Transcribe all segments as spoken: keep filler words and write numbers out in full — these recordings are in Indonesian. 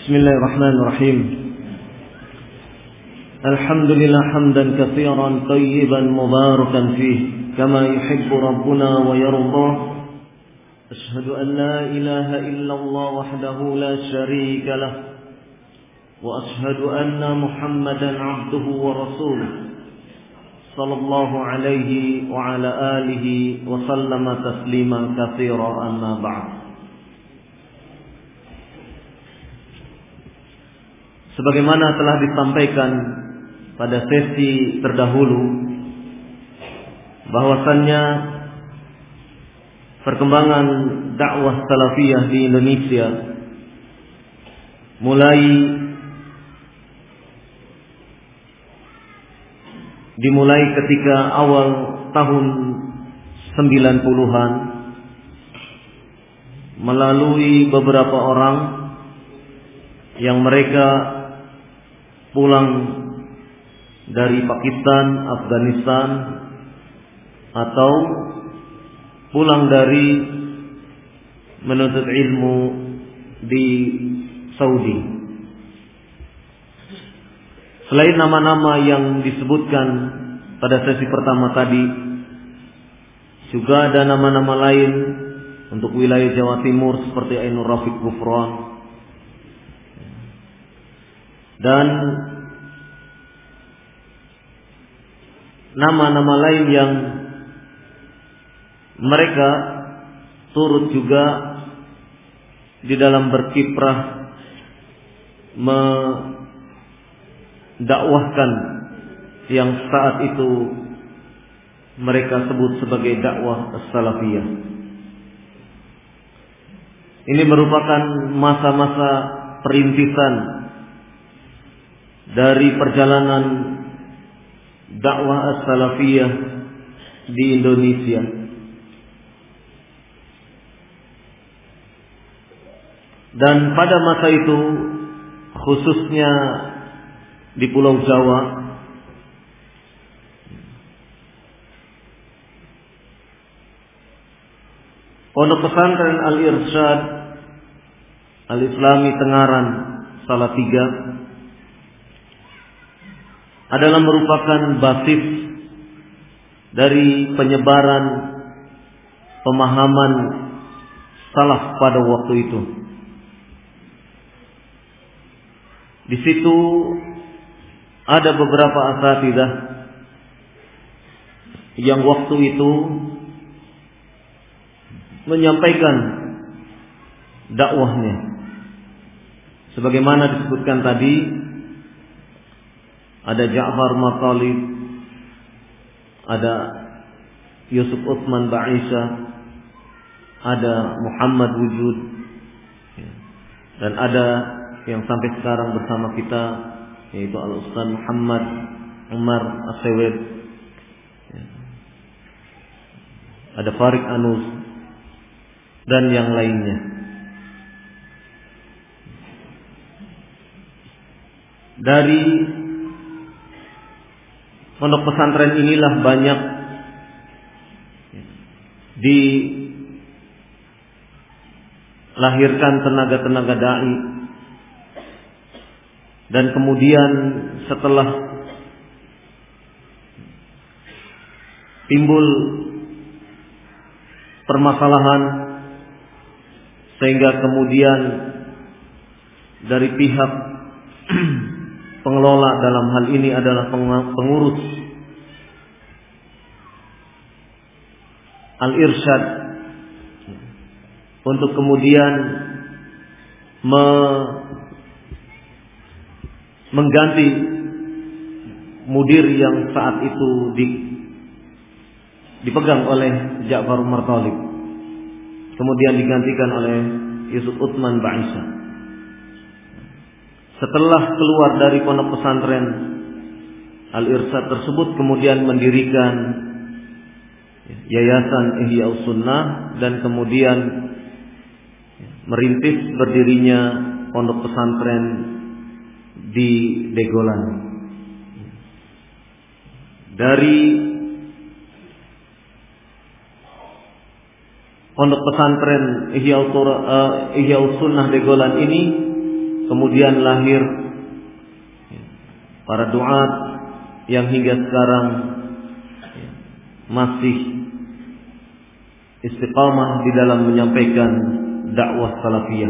Bismillahirrahmanirrahim. Alhamdulillah hamdan katsiran tayyiban mubarakan fihi kama yuhibbu rabbuna wa yarda. Ashhadu an la ilaha illallah wahdahu la syarika lah wa ashhadu anna Muhammadan abduhu wa rasuluh sallallahu alaihi wa ala alihi wa sallama tasliman katsiran, amma ba'd. Sebagaimana telah disampaikan pada sesi terdahulu, bahwasannya perkembangan dakwah salafiyah di Indonesia mulai dimulai ketika awal tahun sembilan puluhan melalui beberapa orang yang mereka pulang dari Pakistan, Afghanistan, atau pulang dari menuntut ilmu di Saudi. Selain nama-nama yang disebutkan pada sesi pertama tadi, juga ada nama-nama lain untuk wilayah Jawa Timur seperti Ainur Rafiq Gufron dan nama-nama lain yang mereka turut juga di dalam berkiprah mendakwahkan yang saat itu mereka sebut sebagai dakwah as-salafiyah. Ini merupakan masa-masa perintisan dari perjalanan dakwah as-salafiyah di Indonesia. Dan pada masa itu, khususnya di Pulau Jawa, Pondok Pesantren Al-Irsyad Al-Islami Tengaran Salatiga adalah merupakan basis dari penyebaran pemahaman salaf pada waktu itu. Di situ ada beberapa asatidzah yang waktu itu menyampaikan dakwahnya. Sebagaimana disebutkan tadi, ada Ja'far Matalib, ada Yusuf Utsman Ba'isa, ada Muhammad Wujud, dan ada yang sampai sekarang bersama kita, yaitu Al-Ustaz Muhammad Umar As-Sewed, ada Farid Anus, dan yang lainnya. Dari pondok pesantren inilah banyak dilahirkan tenaga-tenaga dai, dan kemudian setelah timbul permasalahan sehingga kemudian dari pihak pengelola dalam hal ini adalah pengurus Al-Irsyad untuk kemudian me mengganti mudir yang saat itu di, dipegang oleh Ja'far Umar Talib, kemudian digantikan oleh Yusuf Utsman Ba'isa. Setelah keluar dari pondok pesantren Al-Irsyad tersebut, kemudian mendirikan Yayasan Ihya'us Sunnah dan kemudian merintis berdirinya pondok pesantren di Degolan. Dari pondok pesantren Ihya'us Sunnah Degolan ini kemudian lahir para duat yang hingga sekarang masih istiqamah di dalam menyampaikan dakwah salafiyah.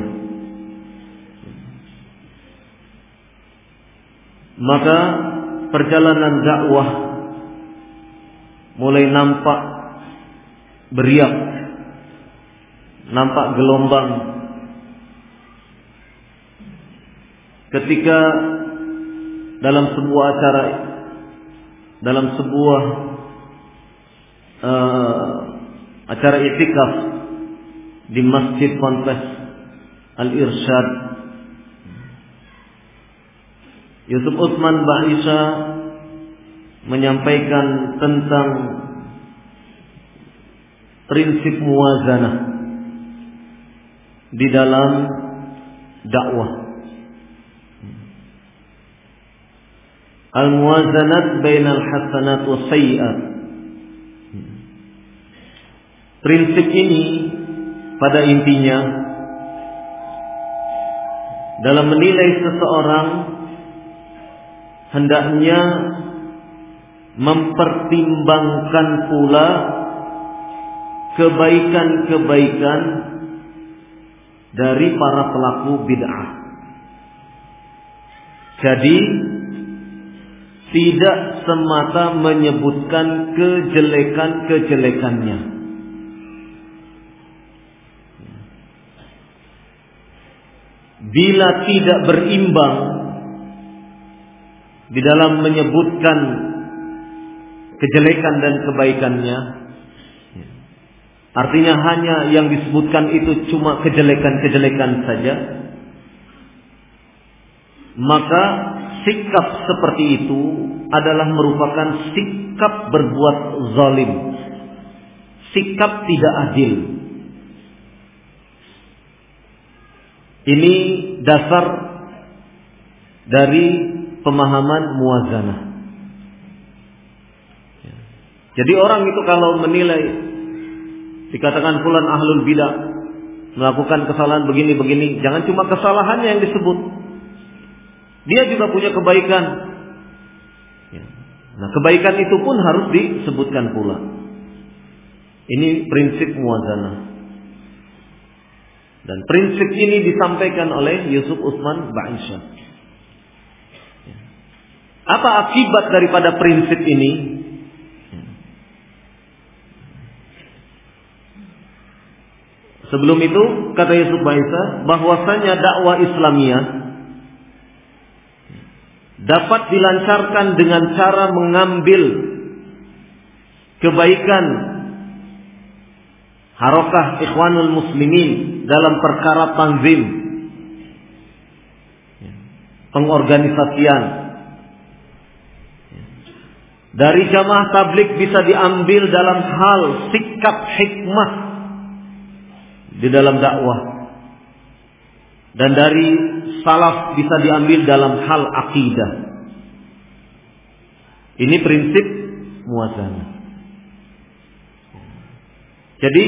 Maka perjalanan dakwah mulai nampak beriak, nampak gelombang ketika dalam sebuah acara, dalam sebuah uh, acara i'tikaf di Masjid Ponpes Al-Irsyad, Yusuf Utsman Ba'isha menyampaikan tentang prinsip muwazanah di dalam dakwah. Al-muwazanat bainal hasanat was sayyi'at. Prinsip ini pada intinya dalam menilai seseorang hendaknya mempertimbangkan pula kebaikan-kebaikan dari para pelaku bid'ah. Jadi tidak semata menyebutkan kejelekan-kejelekannya. Bila tidak berimbang di dalam menyebutkan kejelekan dan kebaikannya, artinya hanya yang disebutkan itu cuma kejelekan-kejelekan saja, maka sikap seperti itu adalah merupakan sikap berbuat zalim, sikap tidak adil. Ini dasar dari pemahaman muwazanah. Jadi orang itu kalau menilai, dikatakan fulan ahlul bidah, melakukan kesalahan begini-begini, jangan cuma kesalahannya yang disebut, dia juga punya kebaikan. Nah, kebaikan itu pun harus disebutkan pula. Ini prinsip muwazanah. Dan prinsip ini disampaikan oleh Yusuf Utsman Ba'isha. Apa akibat daripada prinsip ini? Sebelum itu kata Yusuf Ba'isha bahwasanya dakwah Islamiyah dapat dilancarkan dengan cara mengambil kebaikan Harokah Ikhwanul Muslimin dalam perkara tanzim, pengorganisasian. Dari jamaah tabligh bisa diambil dalam hal sikap hikmah di dalam dakwah, dan dari salaf bisa diambil dalam hal akidah. Ini prinsip muwazanah. Jadi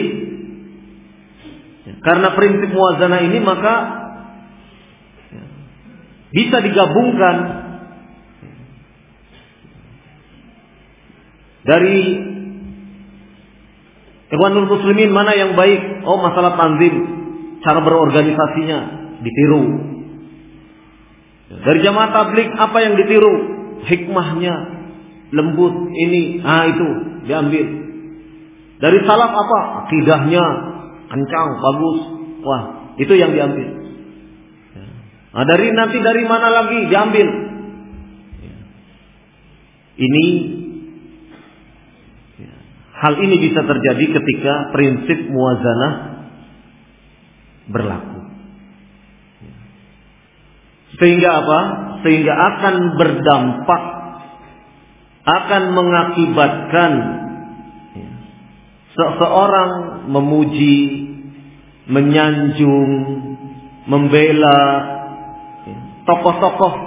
karena prinsip muwazanah ini, maka bisa digabungkan dari Ikhwanul Muslimin mana yang baik. Oh, masalah tanzim, cara berorganisasinya ditiru. Dari jamaah tabligh apa yang ditiru? Hikmahnya, lembut ini, ah itu diambil. Dari salaf apa? Akidahnya kencang, bagus. Wah, itu yang diambil. Nah, dari nanti dari mana lagi diambil? Ini hal ini bisa terjadi ketika prinsip muwazanah berlaku. Sehingga apa? Sehingga akan berdampak, akan mengakibatkan seseorang memuji, menyanjung, membela tokoh-tokoh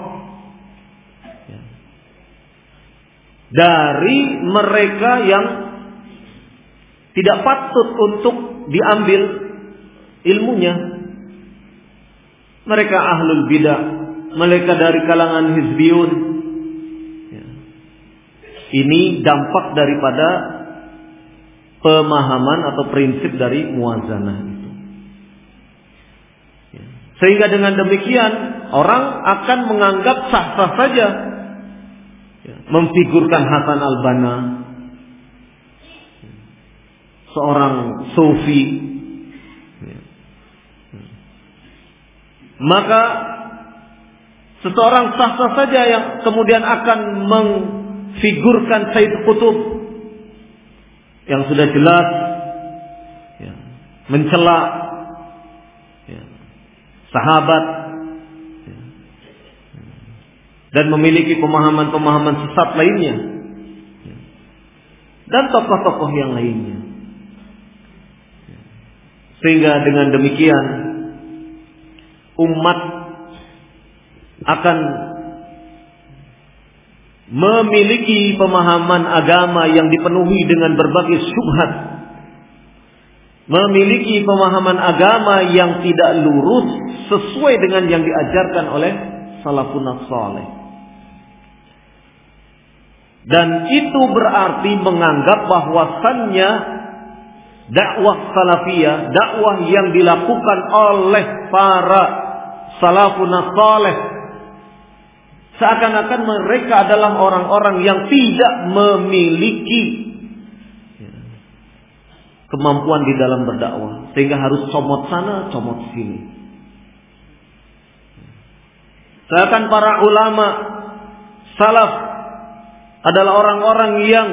dari mereka yang tidak patut untuk diambil ilmunya. mereka ahlul bidah, mereka dari kalangan hizbiyun. Ini dampak daripada pemahaman atau prinsip dari muwazanah itu. Sehingga dengan demikian orang akan menganggap sah-sah saja memfigurkan Hasan al-Banna, seorang sufi. Maka seseorang sah-sah saja yang kemudian akan memfigurkan Sayyid Qutb yang sudah jelas ya, mencela ya, sahabat ya, dan memiliki pemahaman-pemahaman sesat lainnya ya, dan tokoh-tokoh yang lainnya. Sehingga dengan demikian umat akan memiliki pemahaman agama yang dipenuhi dengan berbagai syubhat, memiliki pemahaman agama yang tidak lurus sesuai dengan yang diajarkan oleh salafun saleh. Dan itu berarti menganggap bahwasannya dakwah salafiyah, dakwah yang dilakukan oleh para salafun saleh, seakan-akan mereka adalah orang-orang yang tidak memiliki kemampuan di dalam berdakwah, sehingga harus comot sana, comot sini. Seakan para ulama salaf adalah orang-orang yang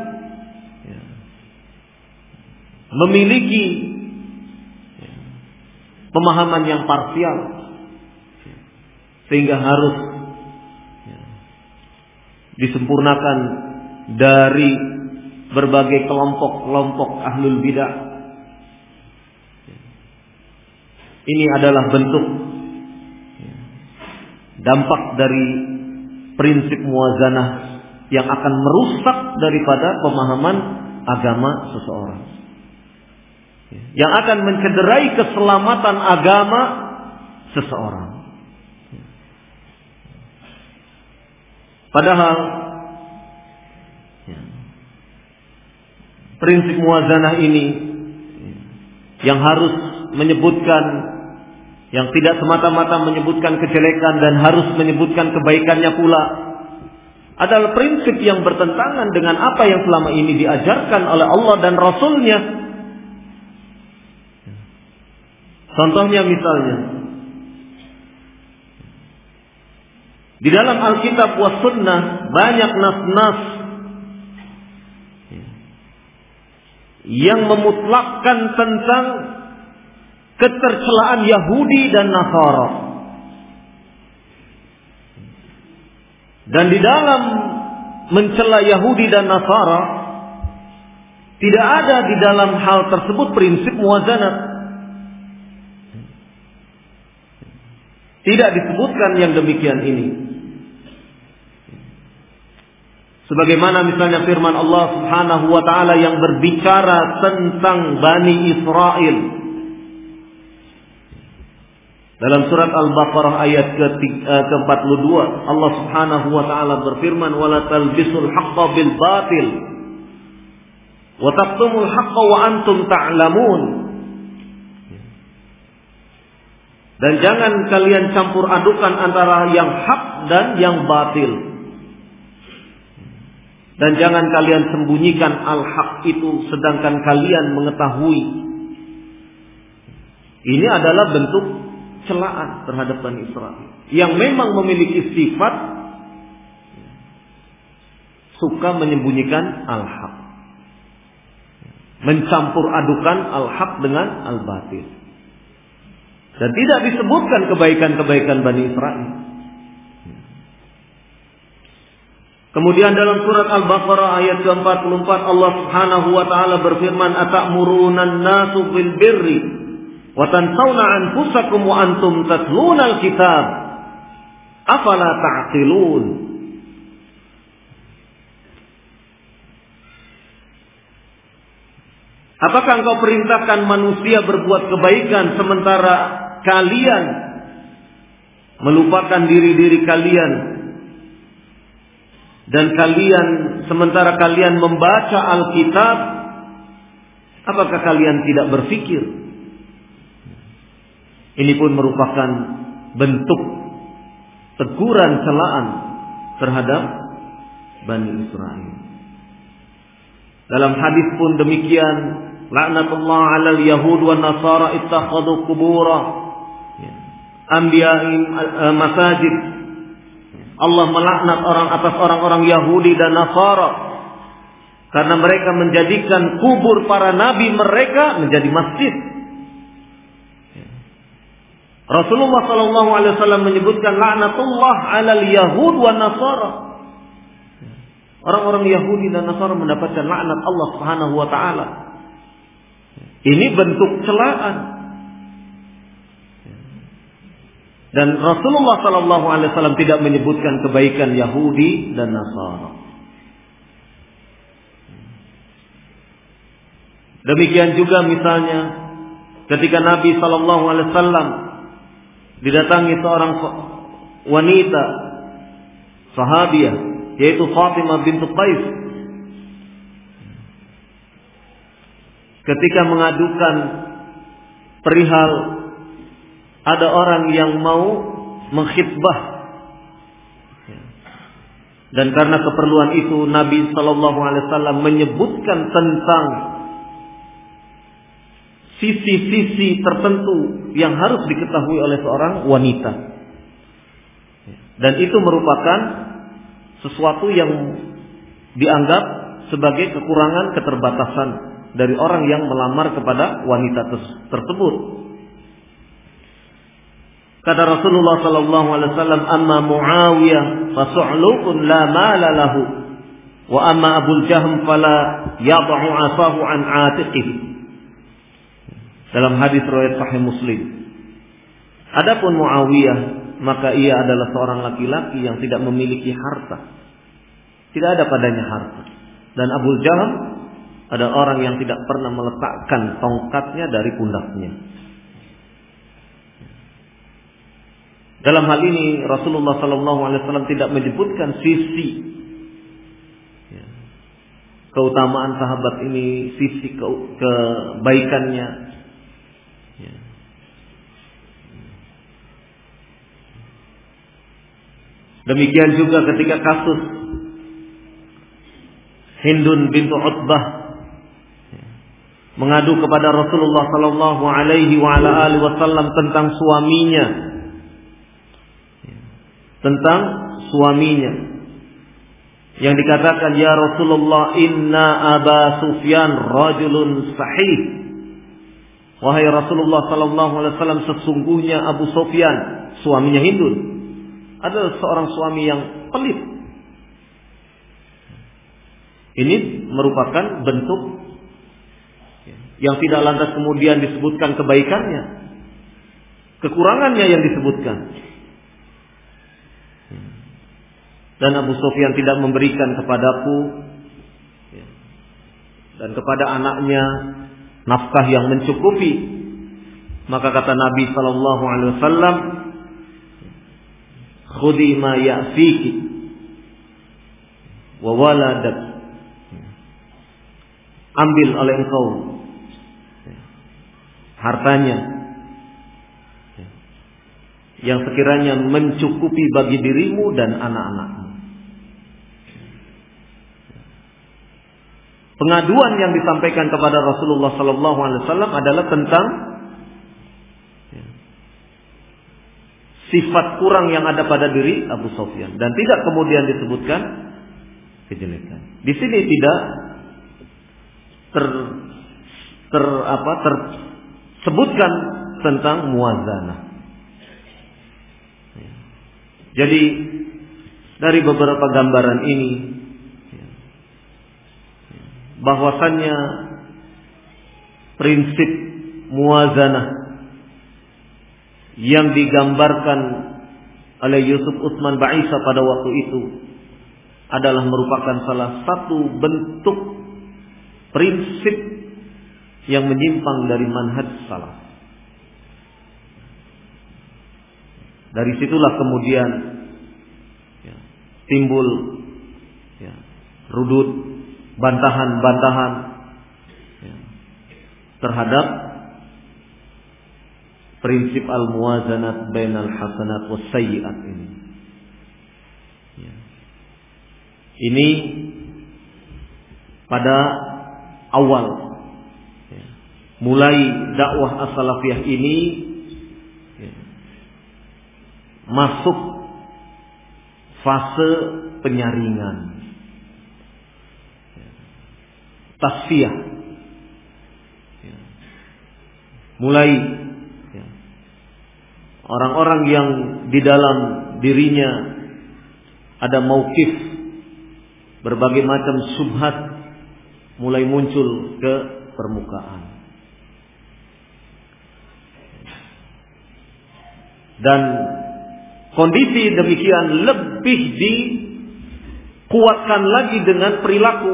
memiliki pemahaman yang parsial, sehingga harus disempurnakan dari berbagai kelompok-kelompok ahlul bidah. Ini adalah bentuk dampak dari prinsip muwazanah yang akan merusak daripada pemahaman agama seseorang, yang akan mencederai keselamatan agama seseorang. Padahal ya, prinsip muwazanah ini yang harus menyebutkan, yang tidak semata-mata menyebutkan kejelekan dan harus menyebutkan kebaikannya pula, adalah prinsip yang bertentangan dengan apa yang selama ini diajarkan oleh Allah dan Rasul-Nya. Contohnya misalnya, di dalam Alkitab was Sunnah banyak nas-nas yang memutlakkan tentang ketercelaan Yahudi dan Nasara. Dan di dalam mencela Yahudi dan Nasara tidak ada di dalam hal tersebut prinsip muwazanah. Tidak disebutkan yang demikian ini. Sebagaimana misalnya firman Allah Subhanahu wa taala yang berbicara tentang Bani Israel dalam surat Al-Baqarah ayat ke empat puluh dua, Allah Subhanahu wa taala berfirman, "Wala talbisul haqqo bil batil wa taqtumul haqqo wa antum ta'lamun." Dan jangan kalian campur adukan antara yang hak dan yang batil. Dan jangan kalian sembunyikan al-haq itu sedangkan kalian mengetahui. Ini adalah bentuk celaan terhadap Bani Israel yang memang memiliki sifat suka menyembunyikan al-haq, mencampur adukan al-haq dengan al-batil. Dan tidak disebutkan kebaikan-kebaikan Bani Israel. Kemudian dalam surat Al-Baqarah ayat ke empat puluh empat Allah Subhanahu wa taala berfirman, "Atamuruna an-nasu bil birri wa tansawna anfusakum wa antum tatluna al-kitab. Afala ta'qilun?" Apakah engkau perintahkan manusia berbuat kebaikan sementara kalian melupakan diri-diri kalian, dan kalian sementara kalian membaca Alkitab, apakah kalian tidak berpikir? Ini pun merupakan bentuk teguran celaan terhadap Bani Israel. Dalam hadis pun demikian, laknatullah 'alal yahud wan nasara ittakhadhu qubura anbiya'ihim masajid. Allah melaknat orang atas orang-orang Yahudi dan Nasara karena mereka menjadikan kubur para nabi mereka menjadi masjid. Rasulullah sallallahu alaihi wasallam menyebutkan laknatullah 'alal yahud wan nasara. Orang-orang Yahudi dan Nasara mendapatkan laknat Allah Subhanahu wa taala. Ini bentuk celaan. Dan Rasulullah sallallahu alaihi wasallam tidak menyebutkan kebaikan Yahudi dan Nasara. Demikian juga misalnya ketika Nabi sallallahu alaihi wasallam didatangi seorang wanita sahabiah, yaitu Fatimah bintu Qais, ketika mengadukan perihal ada orang yang mau mengkhitbah, dan karena keperluan itu Nabi sallallahu alaihi wasallam menyebutkan tentang sisi-sisi tertentu yang harus diketahui oleh seorang wanita, dan itu merupakan sesuatu yang dianggap sebagai kekurangan, keterbatasan dari orang yang melamar kepada wanita tersebut. Kata Rasulullah sallallahu alaihi wasallam, "Amma Muawiyah fasu'lukun la mala lahu, wa amma Abu Jahm fala yad'u 'asahu an 'atiqihi." Dalam hadis riwayat Sahih Muslim. Adapun Muawiyah, maka ia adalah seorang laki-laki yang tidak memiliki harta. Tidak ada padanya harta. Dan Abu Jahm ada orang yang tidak pernah meletakkan tongkatnya dari pundaknya. Dalam hal ini Rasulullah sallallahu alaihi wasallam tidak menyebutkan sisi keutamaan sahabat ini, sisi ke kebaikannya. Demikian juga ketika kasus Hindun bintu Utbah mengadu kepada Rasulullah sallallahu alaihi wa ala alihi wasallam tentang suaminya, tentang suaminya yang dikatakan, "Ya Rasulullah, inna Aba Sufyan rajulun sahih." Wahai Rasulullah sallallahu alaihi wasallam, sesungguhnya Abu Sufyan, suaminya Hindun, adalah seorang suami yang pelit. Ini merupakan bentuk yang tidak lantas kemudian disebutkan kebaikannya, kekurangannya yang disebutkan. Dan Abu Sufyan tidak memberikan kepadaku dan kepada anaknya nafkah yang mencukupi. Maka kata Nabi sallallahu alaihi wasallam, "Khudhi ma ya'fiki wa waladak." Ambil oleh engkau hartanya yang sekiranya mencukupi bagi dirimu dan anak-anakmu. Pengaduan yang disampaikan kepada Rasulullah sallallahu alaihi wasallam adalah tentang sifat kurang yang ada pada diri Abu Sufyan, dan tidak kemudian disebutkan kejelekan. Di sini tidak ter ter apa tersebutkan tentang muwazanah. Jadi dari beberapa gambaran ini bahwasannya prinsip muwazanah yang digambarkan oleh Yusuf Utsman Ba'isa pada waktu itu adalah merupakan salah satu bentuk prinsip yang menyimpang dari manhaj salaf. Dari situlah kemudian ya, timbul ya, rudut, bantahan-bantahan ya, terhadap prinsip al-muwazanat bainal hasanat was sayyi'at ini. Ya. Ini pada awal ya, mulai dakwah as-salafiyah ini ya, masuk fase penyaringan, ya, tasfiyah, ya. Mulai ya, orang-orang yang di dalam dirinya ada mauqif berbagai macam syubhat mulai muncul ke permukaan. Dan kondisi demikian lebih dikuatkan lagi dengan perilaku.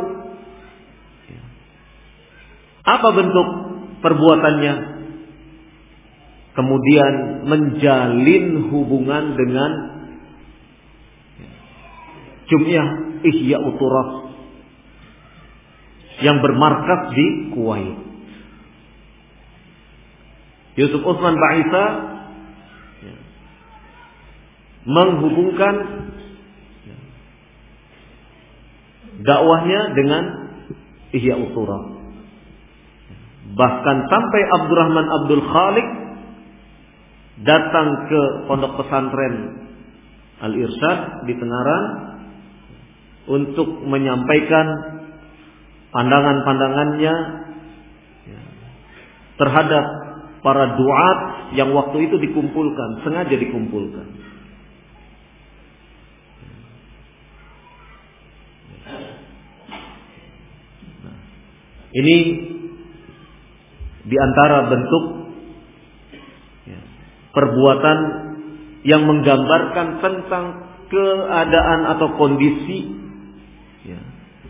Apa bentuk perbuatannya? Kemudian menjalin hubungan dengan Jum'iyah Ihya'ut Turath yang bermarkas di Kuwait. Yusuf Utsman Ba'isa ya, menghubungkan ya, dakwahnya dengan Ihya'ut Turath. Bahkan sampai Abdurrahman Abdul Khaliq datang ke pondok pesantren Al-Irsyad di Tengaran untuk menyampaikan pandangan-pandangannya terhadap para duat yang waktu itu dikumpulkan, sengaja dikumpulkan. Nah, ini di antara bentuk ya, perbuatan yang menggambarkan tentang keadaan atau kondisi ya,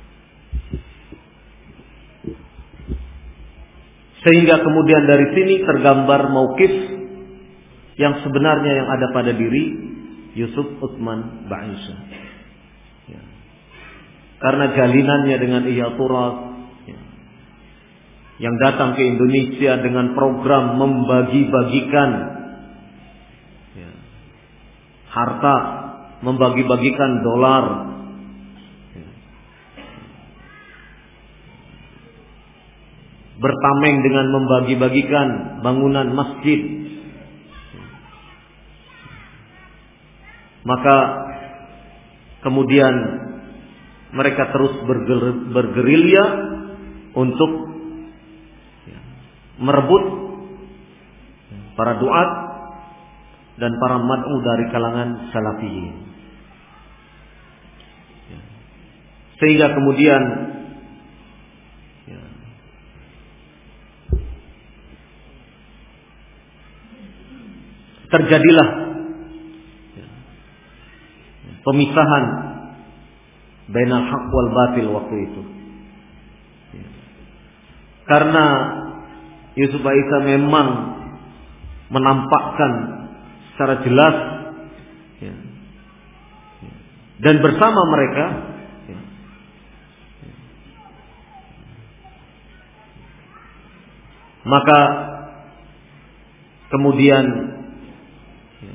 sehingga kemudian dari sini tergambar mauqif yang sebenarnya yang ada pada diri Yusuf Utsman Ba'isa ya. Karena jalinannya dengan Ihya'ut Turath ya, yang datang ke Indonesia dengan program membagi-bagikan ya, harta, membagi-bagikan dolar ya, bertameng dengan membagi-bagikan bangunan masjid. Maka kemudian mereka terus berger- bergerilya untuk ya, merebut para duat dan para mad'u dari kalangan salafiyin. Ya. Sehingga kemudian ya, terjadilah ya, pemisahan bainal haq wal batil waktu itu. Ya. Karena Yusuf Ba'isa memang menampakkan secara jelas ya, ya, dan bersama mereka ya, ya, maka kemudian ya,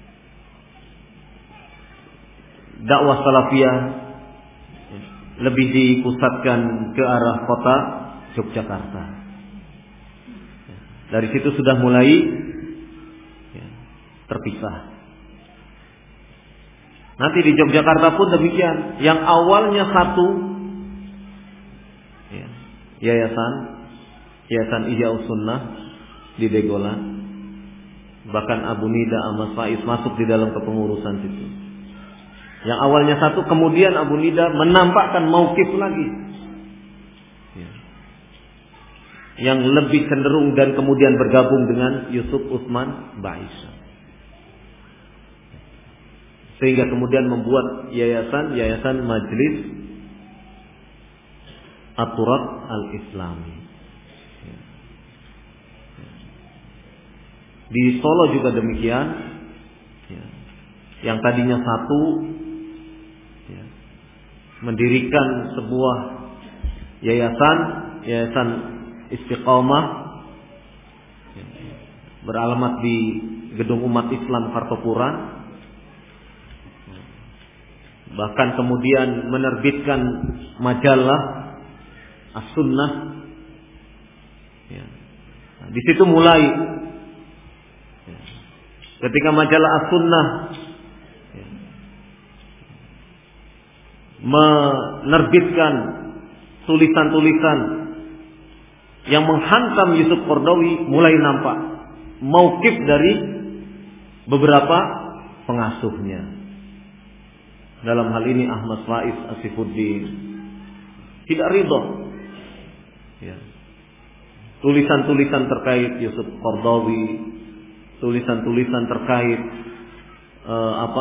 dakwah salafiyah ya, lebih dipusatkan ke arah kota Yogyakarta. Ya, dari situ sudah mulai terpisah. Nanti di Yogyakarta pun demikian. Yang awalnya satu ya, yayasan, yayasan Ihya'us Sunnah di Degolan. Bahkan Abu Nida Ahmad Faiz masuk di dalam kepengurusan situ. Yang awalnya satu, kemudian Abu Nida menampakkan mauqif lagi ya, yang lebih cenderung dan kemudian bergabung dengan Yusuf Utsman Ba'isa. Sehingga kemudian membuat yayasan yayasan Majlis At-Turath Al-Islami. Di Solo juga demikian. ya, yang tadinya satu, ya, mendirikan sebuah yayasan, yayasan Istiqomah, ya, beralamat di Gedung Umat Islam Kartopuran, bahkan kemudian menerbitkan majalah As-Sunnah. Ya. Nah, di situ mulai, ya, ketika majalah As-Sunnah, ya, menerbitkan tulisan-tulisan yang menghantam Yusuf Qaradawi, mulai nampak mauqif dari beberapa pengasuhnya. Dalam hal ini Ahmad Faiz Asifuddin tidak ridho, ya, tulisan-tulisan terkait Yusuf Qaradawi, tulisan-tulisan terkait eh, apa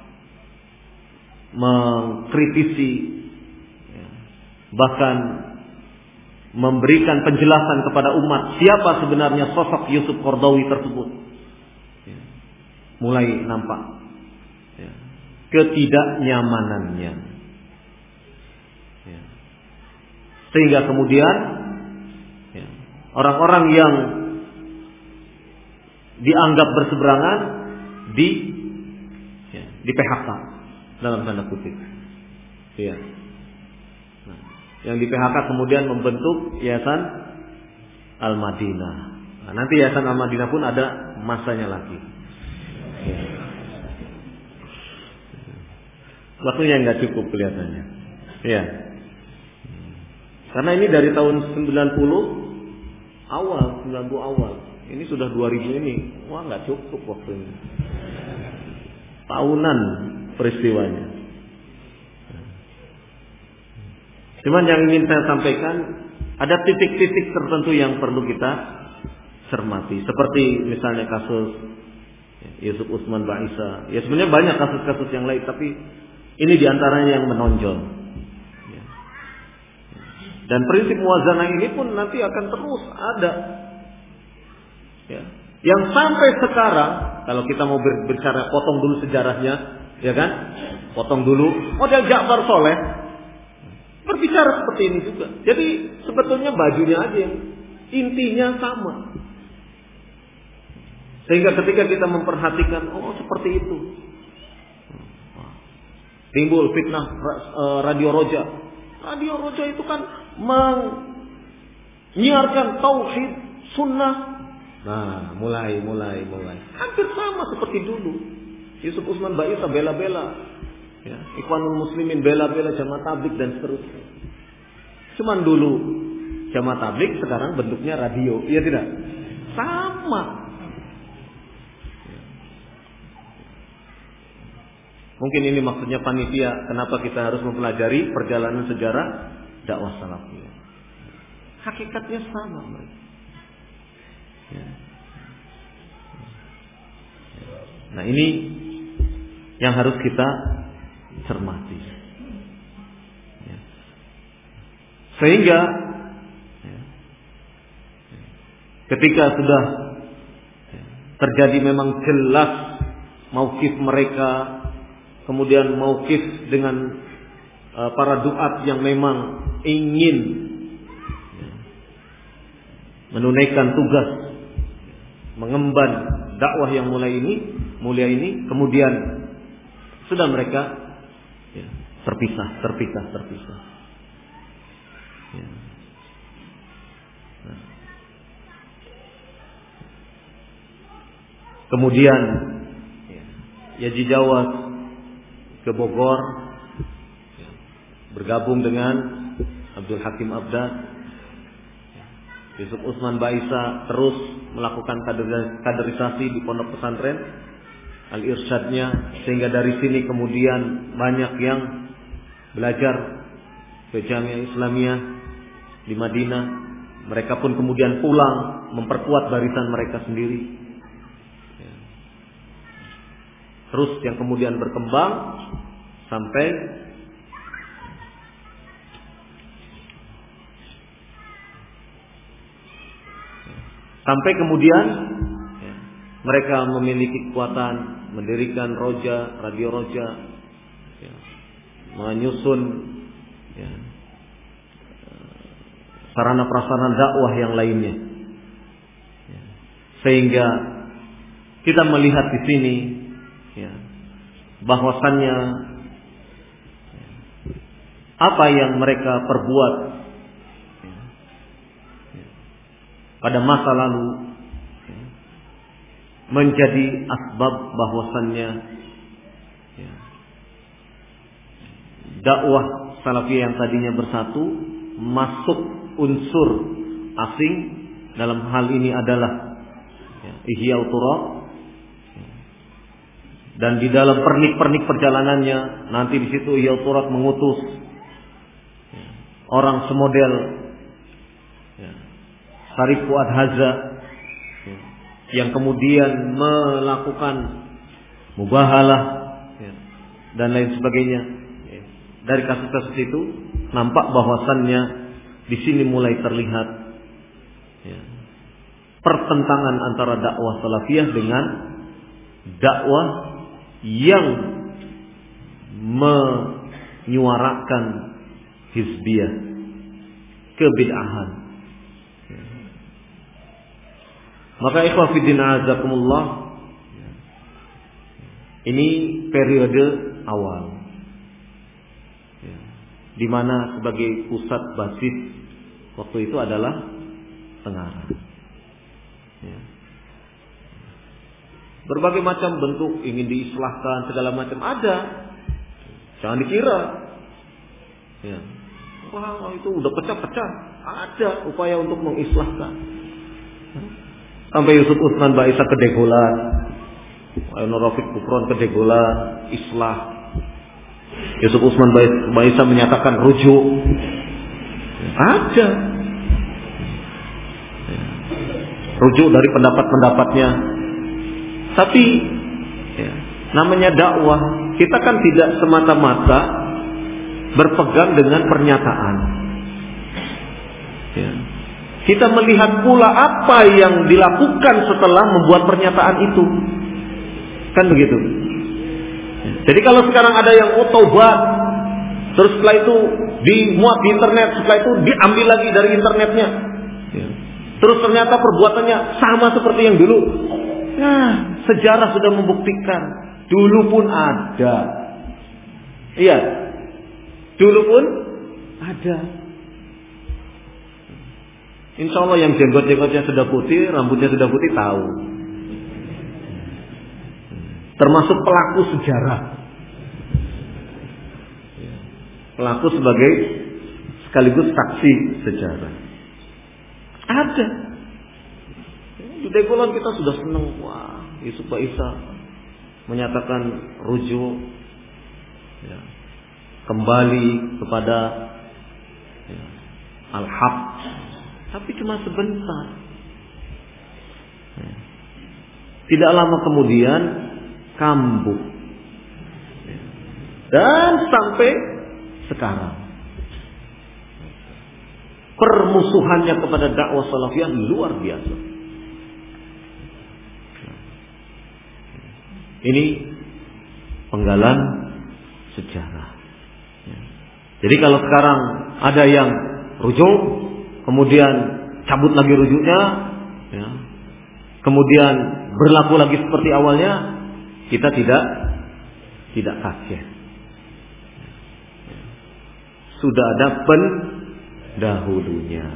mengkritisi, ya, bahkan memberikan penjelasan kepada umat siapa sebenarnya sosok Yusuf Qaradawi tersebut, ya, mulai nampak, ya, ketidaknyamanannya, ya. Sehingga kemudian, ya, orang-orang yang dianggap berseberangan di ya, di P H K dalam tanda kutip, ya. Nah, yang di P H K kemudian membentuk Yayasan Al-Madinah. Nah, nanti Yayasan Al-Madinah pun ada masanya lagi, ya. Waktunya nggak cukup kelihatannya, ya. Karena ini dari tahun sembilan puluh awal, sembilan puluh awal. Ini sudah dua ribu ini. Wah, nggak cukup waktunya. Tahunan peristiwanya. Cuman yang ingin saya sampaikan, ada titik-titik tertentu yang perlu kita cermati. Seperti misalnya kasus Yusuf Utsman Ba'isa. Ya sebenarnya banyak kasus-kasus yang lain, tapi ini diantaranya yang menonjol. Dan prinsip muwazanah ini pun nanti akan terus ada, ya. Yang sampai sekarang, kalau kita mau berbicara, potong dulu sejarahnya, ya kan? Potong dulu model Ja'far Soleh berbicara seperti ini juga. Jadi sebetulnya bajunya aja yang intinya sama. Sehingga ketika kita memperhatikan, oh seperti itu, timbul fitnah Radio Roja. Radio Roja itu kan menyiarkan tauhid sunnah. Nah, mulai, mulai, mulai. Hampir sama seperti dulu. Yusuf Utsman Ba'isa bela-bela, ya, Ikhwanul Muslimin bela-bela Jamaah Tabligh dan seterusnya. Cuman dulu Jamaah Tabligh, sekarang bentuknya radio, iya tidak? Sama. Mungkin ini maksudnya panitia, kenapa kita harus mempelajari perjalanan sejarah dakwah salafiyah. Hakikatnya sama, ya. Nah, ini yang harus kita cermati, ya. Sehingga, ya, ketika sudah, ya, terjadi memang jelas mauqif mereka, kemudian mauqif dengan uh, para duat yang memang ingin, ya, menunaikan tugas mengemban dakwah yang mulai ini, mulia ini, kemudian sudah mereka, ya, terpisah, terpisah, terpisah. Ya. Nah. Kemudian, ya, Yaji Jawad ke Bogor, bergabung dengan Abdul Hakim Abdad. Yusuf Utsman Ba'isa terus melakukan kaderisasi di pondok pesantren Al-Irsyadnya, sehingga dari sini kemudian banyak yang belajar ke Jamiah Islamiyah di Madinah. Mereka pun kemudian pulang memperkuat barisan mereka sendiri. Terus yang kemudian berkembang sampai sampai kemudian mereka memiliki kekuatan mendirikan roja, radio roja, ya, menyusun ya, sarana prasarana dakwah yang lainnya, ya, sehingga kita melihat di sini ya, bahwasannya ya, apa yang mereka perbuat ya, ya, pada masa lalu ya, menjadi asbab bahwasannya ya, dakwah salafiyah yang tadinya bersatu masuk unsur asing. Dalam hal ini adalah ya, Ihya Turab, ya. Dan di dalam pernik-pernik perjalanannya nanti di situ Ihya Turab mengutus ya, orang semodel ya, Sarif Fuad Haza ya, yang kemudian melakukan mubahalah ya, dan lain sebagainya. Ya. Dari kasus-kasus itu nampak bahwasannya di sini mulai terlihat ya, pertentangan antara dakwah salafiyah dengan dakwah yang menyuarakan hizbiyah, kebid'ahan. Ya. Maka ikhwah fiddin azakumullah, ini periode awal ya, di mana sebagai pusat basis waktu itu adalah Tengara. Ya. Berbagai macam bentuk ingin diislahkan segala macam ada. Jangan dikira ya, wah itu udah pecah-pecah. Ada upaya untuk mengislahkan. Sampai Yusuf Utsman Baisa kedegolan, Ayo Rafiq Kufron kedegolan, islah. Yusuf Utsman Baisa menyatakan rujuk. Ada rujuk dari pendapat-pendapatnya. Tapi ya, namanya dakwah, kita kan tidak semata-mata berpegang dengan pernyataan ya. Kita melihat pula apa yang dilakukan setelah membuat pernyataan itu. Kan begitu. Jadi kalau sekarang ada yang oh, taubat, terus setelah itu dimuat di internet, setelah itu diambil lagi dari internetnya, ya. Terus ternyata perbuatannya sama seperti yang dulu. Nah, sejarah sudah membuktikan dulu pun ada. Iya, dulu pun ada. Insya Allah yang jenggot-jenggotnya sudah putih, rambutnya sudah putih tahu. Termasuk pelaku sejarah. Pelaku sebagai sekaligus saksi sejarah. Ada. Di Degolan kita sudah senang. Wah, Yusuf Baisa menyatakan rujuk ya, kembali kepada ya, al-haq. Tapi cuma sebentar. Ya. Tidak lama kemudian kambuh. Ya. Dan sampai sekarang permusuhannya kepada dakwah salafiyah luar biasa. Ini penggalan sejarah. Ya. Jadi kalau sekarang ada yang rujuk, kemudian cabut lagi rujuknya, ya. Kemudian berlaku lagi seperti awalnya, kita tidak tidak kaget. Sudah ada pendahulunya.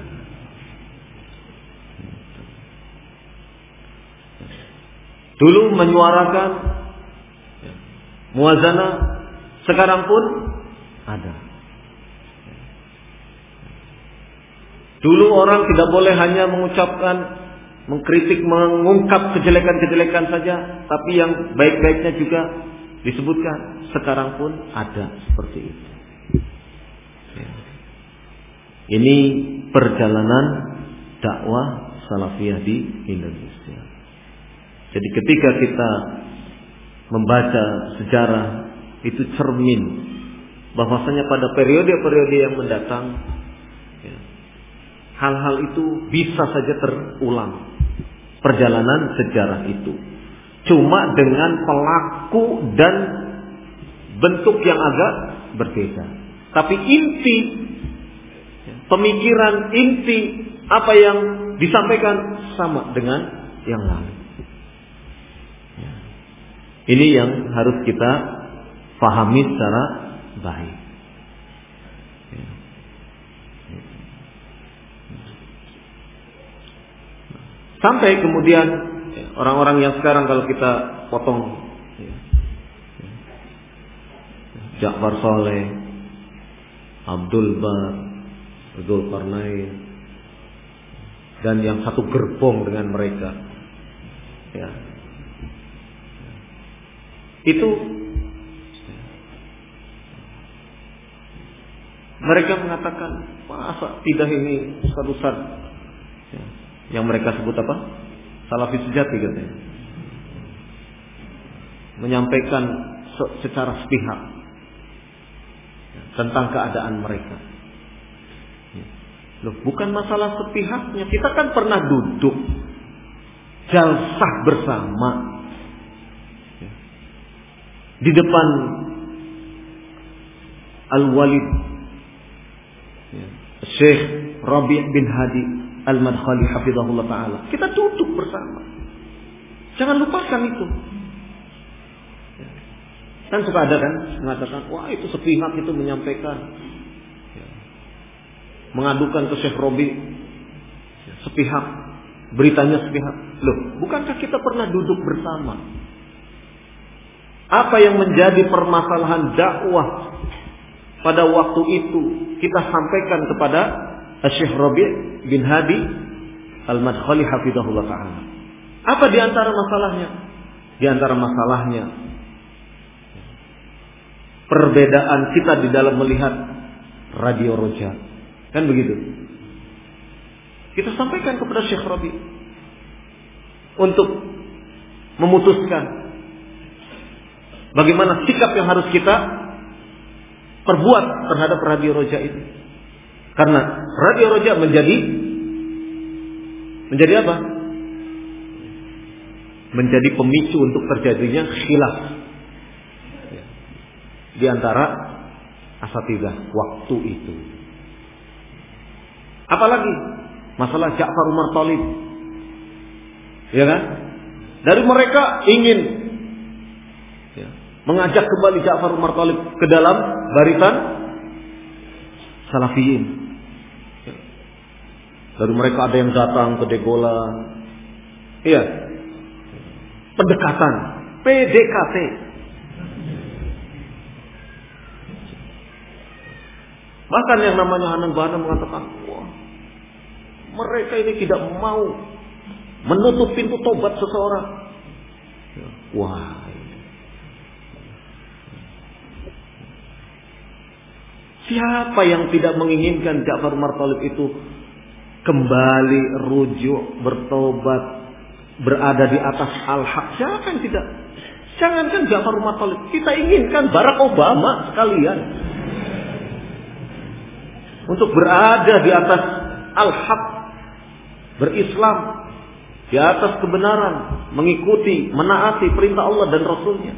Dulu menyuarakan ya, muazanah, sekarang pun ada. Dulu orang tidak boleh hanya mengucapkan, mengkritik, mengungkap kejelekan-kejelekan saja, tapi yang baik-baiknya juga disebutkan. Sekarang pun ada seperti itu. Ya. Ini perjalanan dakwah salafiyah di Indonesia. Jadi ketika kita membaca sejarah, itu cermin bahwasanya pada periode-periode yang mendatang ya, hal-hal itu bisa saja terulang. Perjalanan sejarah itu cuma dengan pelaku dan bentuk yang agak berbeda. Tapi inti pemikiran, inti apa yang disampaikan sama dengan yang lain. Ini yang harus kita pahami secara baik. Sampai kemudian orang-orang yang sekarang kalau kita potong Ja'far Saleh, Abdul Bar, Dzulkarnain, dan yang satu gerbong dengan mereka, ya, itu mereka mengatakan, masa tidak ini ustaz-ustaz ya, yang mereka sebut apa? Salafi sejati katanya, menyampaikan secara sepihak tentang keadaan mereka. Loh, bukan masalah sepihaknya. Kita kan pernah duduk jalsah bersama di depan Al-Walid Syekh Rabi' bin Hadi Al-Madkhali hafizahullah ta'ala. Kita duduk bersama. Jangan lupakan itu. Kan suka ada kan mengatakan, wah itu sepihak, itu menyampaikan, mengadukan ke Syekh Rabi' sepihak, beritanya sepihak. Loh, bukankah kita pernah duduk bersama? Apa yang menjadi permasalahan dakwah pada waktu itu kita sampaikan kepada Syekh Rabi' bin Hadi Al-Madkhali hafizahullah ta'ala. Apa di antara masalahnya? Di antara masalahnya perbedaan kita di dalam melihat Radio Roja. Kan begitu. Kita sampaikan kepada Syekh Rabi' untuk memutuskan bagaimana sikap yang harus kita perbuat terhadap Radio Roja itu. Karena Radio Roja menjadi menjadi apa? Menjadi pemicu untuk terjadinya khilaf di antara asatidzah waktu itu. Apalagi masalah Ja'far Umar Thalib, ya kan? Dari mereka ingin ya, mengajak kembali Ja'far Umar Thalib ke dalam barisan Salafiyin. Ya. Dari mereka ada yang datang ke Degolan, iya, pendekatan, P D K T. Bahkan yang namanya Hanan Bahana mengatakan, wah, mereka ini tidak mau menutup pintu tobat seseorang. Wah, siapa yang tidak menginginkan Ja'far Umar Thalib itu kembali rujuk, bertobat, berada di atas al-haq? Siapa yang tidak? Jangankan Ja'far Umar Thalib, kita inginkan Barack Obama sekalian untuk berada di atas al-haq, berislam, di atas kebenaran, mengikuti, menaati perintah Allah dan Rasulnya.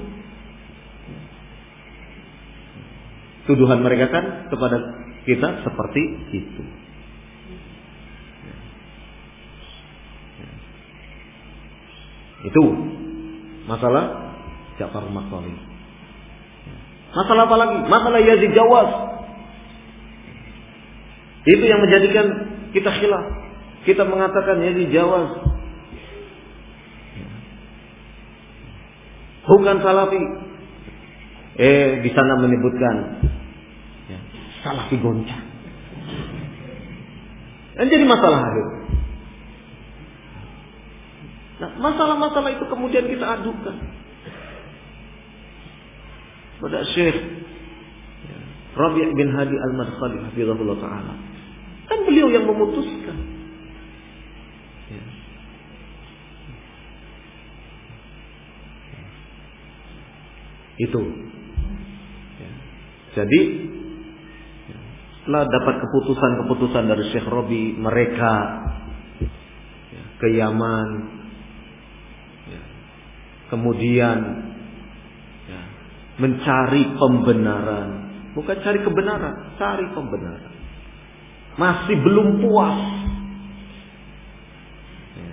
Tuduhan mereka kan kepada kita seperti itu. Itu masalah Ja'far Umar Thalib. Masalah apa lagi? Masalah Yazid Jawaz. Itu yang menjadikan kita khilaf. Kita mengatakan Yazid Jawaz bukan salafi. Eh di sana menyebutkan ya, salafi goncang. Dan jadi masalah itu. Nah, masalah-masalah itu kemudian kita adukan pada Syekh Rabi' bin Hadi Al-Madkhali hafizahullah ta'ala. Kan beliau yang memutuskan. Ya. Itu. Ya. Jadi setelah dapat keputusan-keputusan dari Syekh Rabi', mereka ya, ke Yaman, ya, kemudian ya, mencari pembenaran, bukan cari kebenaran, cari pembenaran. Masih belum puas. Ya.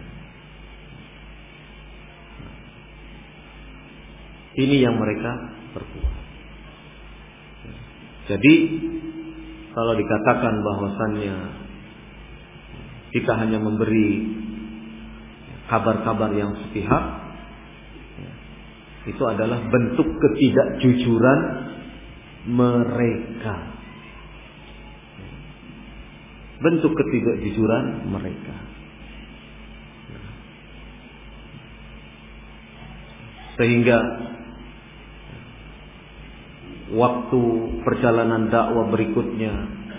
Ini yang mereka perbuat. Ya. Jadi kalau dikatakan bahwasannya kita hanya memberi kabar-kabar yang sepihak, itu adalah bentuk ketidakjujuran mereka. Bentuk ketidakjujuran mereka. Sehingga waktu perjalanan dakwah berikutnya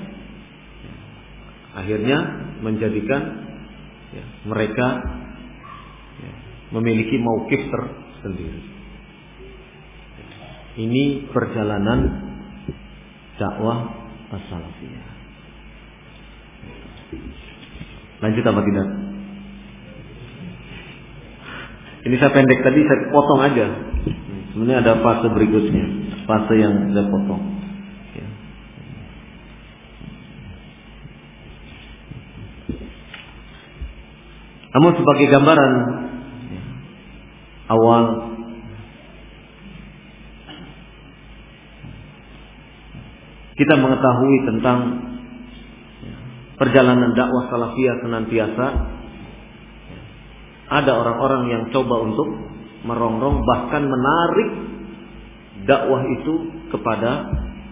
akhirnya menjadikan ya, mereka ya, memiliki mauqif tersendiri. Ini perjalanan dakwah as-salafiyah. Lanjut apa tidak? Ini saya pendek tadi, saya potong aja. Sebenarnya ada fase berikutnya, fase yang saya potong. Ya. Namun sebagai gambaran ya, awal, kita mengetahui tentang perjalanan dakwah salafiyah senantiasa ada orang-orang yang coba untuk merongrong, bahkan menarik dakwah itu kepada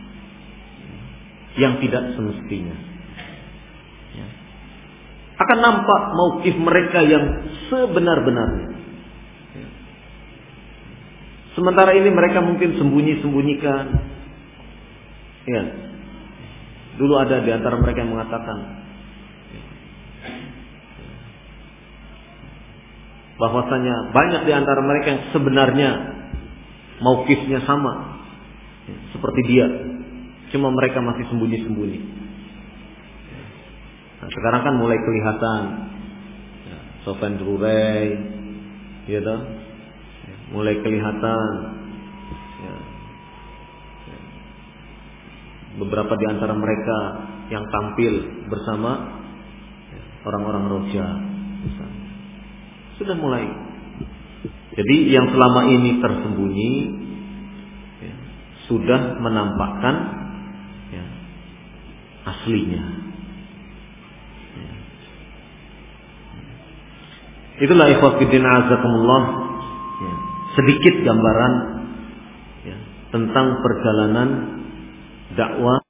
yang tidak semestinya. Akan nampak mauqif mereka yang sebenar-benarnya. Sementara ini mereka mungkin sembunyi-sembunyikan. Ya. Dulu ada di antara mereka yang mengatakan bahwasanya banyak di antara mereka yang sebenarnya mauqifnya sama seperti dia, cuma mereka masih sembunyi-sembunyi. Nah, sekarang kan mulai kelihatan ya, Sofyan Durai, ya toh, ya, mulai kelihatan ya, ya, beberapa di antara mereka yang tampil bersama ya, orang-orang Roja. Sudah mulai. Jadi yang selama ini tersembunyi ya, sudah menampakkan ya, aslinya. Ya. Itulah ikhwah fillah azakumullah. Ya. Sedikit gambaran ya, tentang perjalanan dakwah